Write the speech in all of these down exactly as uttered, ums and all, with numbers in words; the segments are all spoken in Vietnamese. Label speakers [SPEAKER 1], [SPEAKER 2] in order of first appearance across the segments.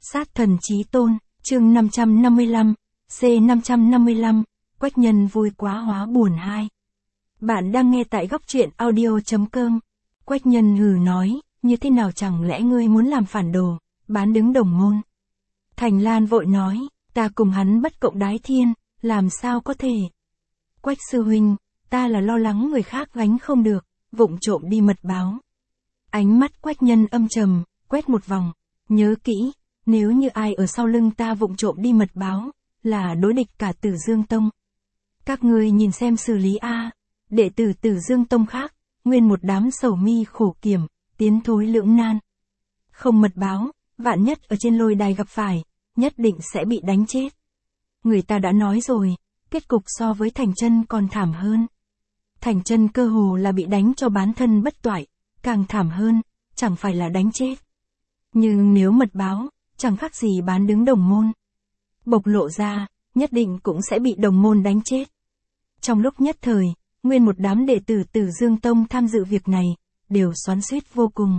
[SPEAKER 1] Sát thần chí tôn, chương năm trăm năm mươi lăm, C năm trăm năm mươi lăm, Quách Nhân vui quá hóa buồn hai. Bạn đang nghe tại góc truyện audio chấm com. Quách Nhân hừ nói, như thế nào chẳng lẽ ngươi muốn làm phản đồ, bán đứng đồng môn. Thành Lan vội nói, ta cùng hắn bất cộng đái thiên, làm sao có thể. Quách sư huynh, ta là lo lắng người khác gánh không được, vụng trộm đi mật báo. Ánh mắt Quách Nhân âm trầm, quét một vòng, nhớ kỹ, nếu như ai ở sau lưng ta vụng trộm đi mật báo, là đối địch cả Tử Dương Tông. Các ngươi nhìn xem xử lý a, đệ tử Tử Dương Tông khác, nguyên một đám sầu mi khổ kiểm, tiến thối lưỡng nan. Không mật báo, vạn nhất ở trên lôi đài gặp phải, nhất định sẽ bị đánh chết. Người ta đã nói rồi, kết cục so với Thành Chân còn thảm hơn. Thành Chân cơ hồ là bị đánh cho bán thân bất toại, càng thảm hơn, chẳng phải là đánh chết. Nhưng nếu mật báo, chẳng khác gì bán đứng đồng môn. Bộc lộ ra, nhất định cũng sẽ bị đồng môn đánh chết. Trong lúc nhất thời, nguyên một đám đệ tử Tử Dương Tông tham dự việc này, đều xoắn xuýt vô cùng.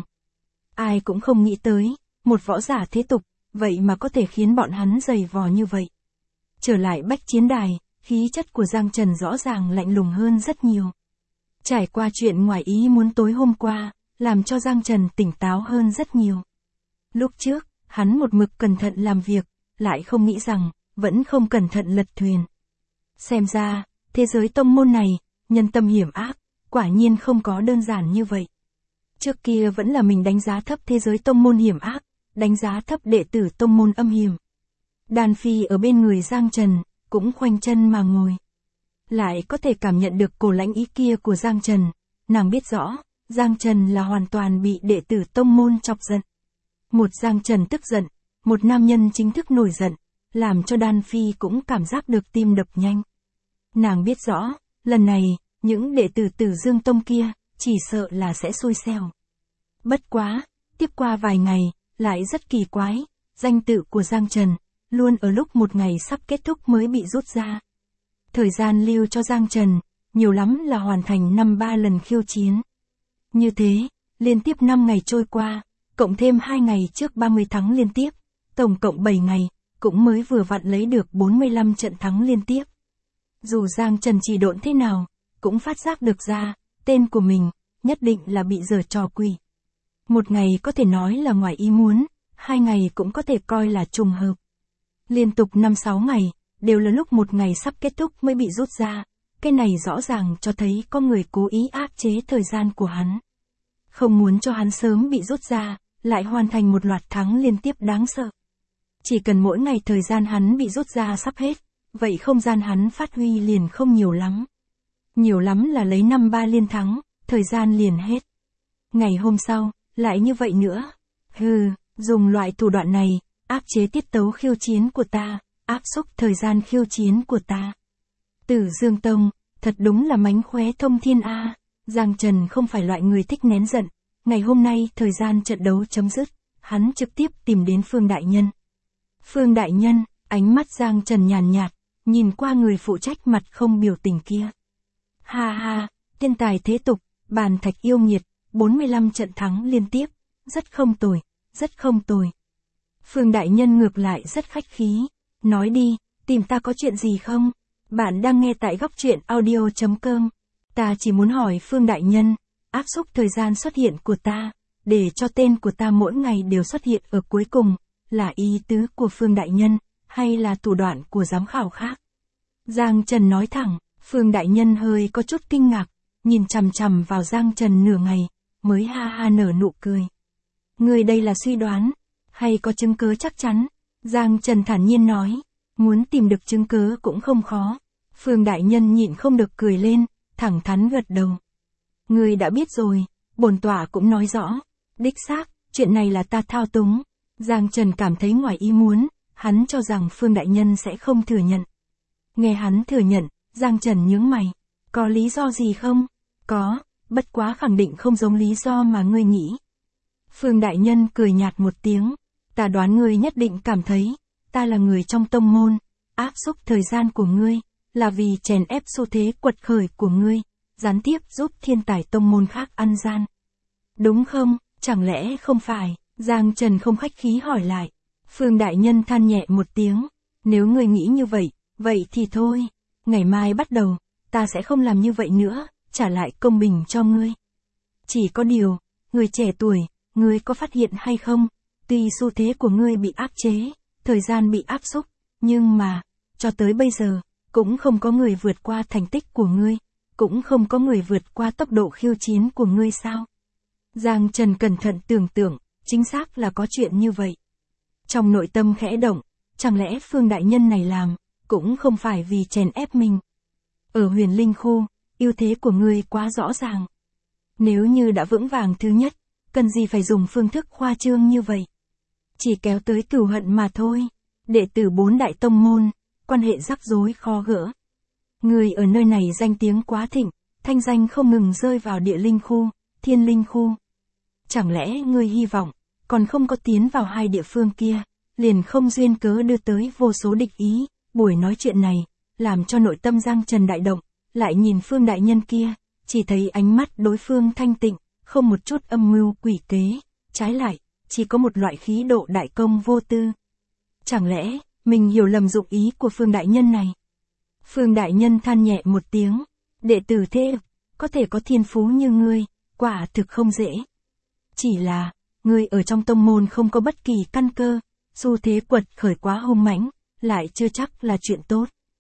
[SPEAKER 1] Ai cũng không nghĩ tới, một võ giả thế tục, vậy mà có thể khiến bọn hắn dày vò như vậy. Trở lại bách chiến đài, khí chất của Giang Trần rõ ràng lạnh lùng hơn rất nhiều. Trải qua chuyện ngoài ý muốn tối hôm qua, làm cho Giang Trần tỉnh táo hơn rất nhiều. Lúc trước, hắn một mực cẩn thận làm việc, lại không nghĩ rằng, vẫn không cẩn thận lật thuyền. Xem ra, thế giới tông môn này, nhân tâm hiểm ác, quả nhiên không có đơn giản như vậy. Trước kia vẫn là mình đánh giá thấp thế giới tông môn hiểm ác, đánh giá thấp đệ tử tông môn âm hiểm. Đan Phi ở bên người Giang Trần, cũng khoanh chân mà ngồi. Lại có thể cảm nhận được cổ lãnh ý kia của Giang Trần, nàng biết rõ, Giang Trần là hoàn toàn bị đệ tử tông môn chọc giận. Một Giang Trần tức giận, một nam nhân chính thức nổi giận, làm cho Đan Phi cũng cảm giác được tim đập nhanh. Nàng biết rõ, lần này, những đệ tử Tử Dương Tông kia, chỉ sợ là sẽ xui xẻo. Bất quá, tiếp qua vài ngày, lại rất kỳ quái, danh tự của Giang Trần, luôn ở lúc một ngày sắp kết thúc mới bị rút ra. Thời gian lưu cho Giang Trần, nhiều lắm là hoàn thành năm ba lần khiêu chiến. Như thế, liên tiếp năm ngày trôi qua, cộng thêm hai ngày trước ba mươi thắng liên tiếp, tổng cộng bảy ngày, cũng mới vừa vặn lấy được bốn mươi lăm trận thắng liên tiếp. Dù Giang Trần chỉ độn thế nào, cũng phát giác được ra, tên của mình, nhất định là bị giở trò quỷ. Một ngày có thể nói là ngoài ý muốn, hai ngày cũng có thể coi là trùng hợp. Liên tục năm sáu ngày, đều là lúc một ngày sắp kết thúc mới bị rút ra, cái này rõ ràng cho thấy có người cố ý áp chế thời gian của hắn. Không muốn cho hắn sớm bị rút ra, lại hoàn thành một loạt thắng liên tiếp đáng sợ. Chỉ cần mỗi ngày thời gian hắn bị rút ra sắp hết, vậy không gian hắn phát huy liền không nhiều lắm. Nhiều lắm là lấy năm ba liên thắng, thời gian liền hết. Ngày hôm sau, lại như vậy nữa. Hừ, dùng loại thủ đoạn này, áp chế tiết tấu khiêu chiến của ta, áp xúc thời gian khiêu chiến của ta. Tử Dương Tông, thật đúng là mánh khóe thông thiên a. Giang Trần không phải loại người thích nén giận. Ngày hôm nay thời gian trận đấu chấm dứt, hắn trực tiếp tìm đến Phương Đại Nhân. Phương Đại Nhân, ánh mắt Giang Trần nhàn nhạt, nhìn qua người phụ trách mặt không biểu tình kia. Ha ha, thiên tài thế tục, bàn thạch yêu nghiệt, bốn mươi lăm trận thắng liên tiếp, rất không tồi, rất không tồi. Phương Đại Nhân ngược lại rất khách khí, nói đi, tìm ta có chuyện gì không? Bạn đang nghe tại góc truyện audio chấm com. Ta chỉ muốn hỏi Phương Đại Nhân, áp xúc thời gian xuất hiện của ta, để cho tên của ta mỗi ngày đều xuất hiện ở cuối cùng, là ý tứ của Phương Đại Nhân, hay là thủ đoạn của giám khảo khác? Giang Trần nói thẳng, Phương Đại Nhân hơi có chút kinh ngạc, nhìn chằm chằm vào Giang Trần nửa ngày, mới ha ha nở nụ cười. Người đây là suy đoán, hay có chứng cứ chắc chắn? Giang Trần thản nhiên nói, muốn tìm được chứng cứ cũng không khó. Phương Đại Nhân nhịn không được cười lên, thẳng thắn gật đầu. Người đã biết rồi, bổn tọa cũng nói rõ, đích xác, chuyện này là ta thao túng. Giang Trần cảm thấy ngoài ý muốn, hắn cho rằng Phương Đại Nhân sẽ không thừa nhận. Nghe hắn thừa nhận, Giang Trần nhướng mày, có lý do gì không? Có, bất quá khẳng định không giống lý do mà ngươi nghĩ. Phương Đại Nhân cười nhạt một tiếng, ta đoán ngươi nhất định cảm thấy, ta là người trong tông môn, áp xúc thời gian của ngươi, là vì chèn ép xu thế quật khởi của ngươi, gián tiếp giúp thiên tài tông môn khác ăn gian. Đúng không, chẳng lẽ không phải? Giang Trần không khách khí hỏi lại. Phương đại nhân than nhẹ một tiếng, nếu ngươi nghĩ như vậy, vậy thì thôi, ngày mai bắt đầu, ta sẽ không làm như vậy nữa, trả lại công bình cho ngươi. Chỉ có điều, người trẻ tuổi, ngươi có phát hiện hay không, tuy xu thế của ngươi bị áp chế, thời gian bị áp xúc, nhưng mà, cho tới bây giờ, cũng không có người vượt qua thành tích của ngươi, cũng không có người vượt qua tốc độ khiêu chiến của ngươi sao? Giang Trần cẩn thận tưởng tượng, chính xác là có chuyện như vậy. Trong nội tâm khẽ động, chẳng lẽ Phương đại nhân này làm, cũng không phải vì chèn ép mình. Ở Huyền Linh khu, ưu thế của ngươi quá rõ ràng. Nếu như đã vững vàng thứ nhất, cần gì phải dùng phương thức khoa trương như vậy? Chỉ kéo tới cửu hận mà thôi. Đệ tử bốn đại tông môn, quan hệ rắc rối khó gỡ. Người ở nơi này danh tiếng quá thịnh, thanh danh không ngừng rơi vào địa linh khu, thiên linh khu. Chẳng lẽ ngươi hy vọng, còn không có tiến vào hai địa phương kia, liền không duyên cớ đưa tới vô số địch ý, buổi nói chuyện này, làm cho nội tâm Giang Trần đại động, lại nhìn Phương đại nhân kia, chỉ thấy ánh mắt đối phương thanh tịnh, không một chút âm mưu quỷ kế, trái lại, chỉ có một loại khí độ đại công vô tư. Chẳng lẽ, mình hiểu lầm dụng ý của Phương đại nhân này? Phương đại nhân than nhẹ một tiếng, đệ tử thế, có thể có thiên phú như ngươi, quả thực không dễ. Chỉ là, ngươi ở trong tông môn không có bất kỳ căn cơ, xu thế quật khởi quá hung mãnh, lại chưa chắc là chuyện tốt.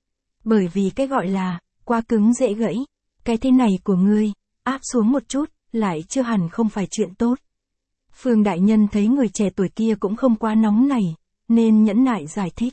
[SPEAKER 1] Bởi vì cái gọi là, quá cứng dễ gãy, cái thế này của ngươi, áp xuống một chút, lại chưa hẳn không phải chuyện tốt. Phương đại nhân thấy người trẻ tuổi kia cũng không quá nóng nảy, nên nhẫn nại giải thích.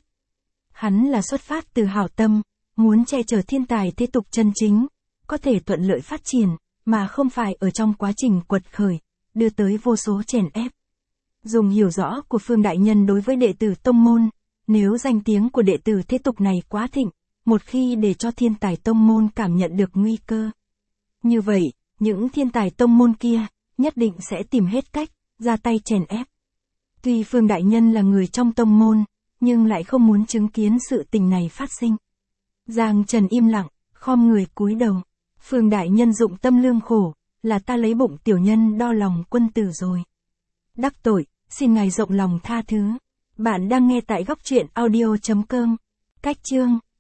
[SPEAKER 1] Hắn là xuất phát từ hảo tâm, muốn che chở thiên tài thế tục chân chính, có thể thuận lợi phát triển, mà không phải ở trong quá trình quật khởi, đưa tới vô số chèn ép. Dùng hiểu rõ của Phương đại nhân đối với đệ tử tông môn, nếu danh tiếng của đệ tử thế tục này quá thịnh, một khi để cho thiên tài tông môn cảm nhận được nguy cơ. Như vậy, những thiên tài tông môn kia, nhất định sẽ tìm hết cách, ra tay chèn ép. Tuy Phương đại nhân là người trong tông môn, nhưng lại không muốn chứng kiến sự tình này phát sinh. Giang Trần im lặng, khom người cúi đầu. Phương đại nhân dụng tâm lương khổ, là ta lấy bụng tiểu nhân đo lòng quân tử rồi. Đắc tội, xin ngài rộng lòng tha thứ. Bạn đang nghe tại góc truyện audio chấm com. Cách chương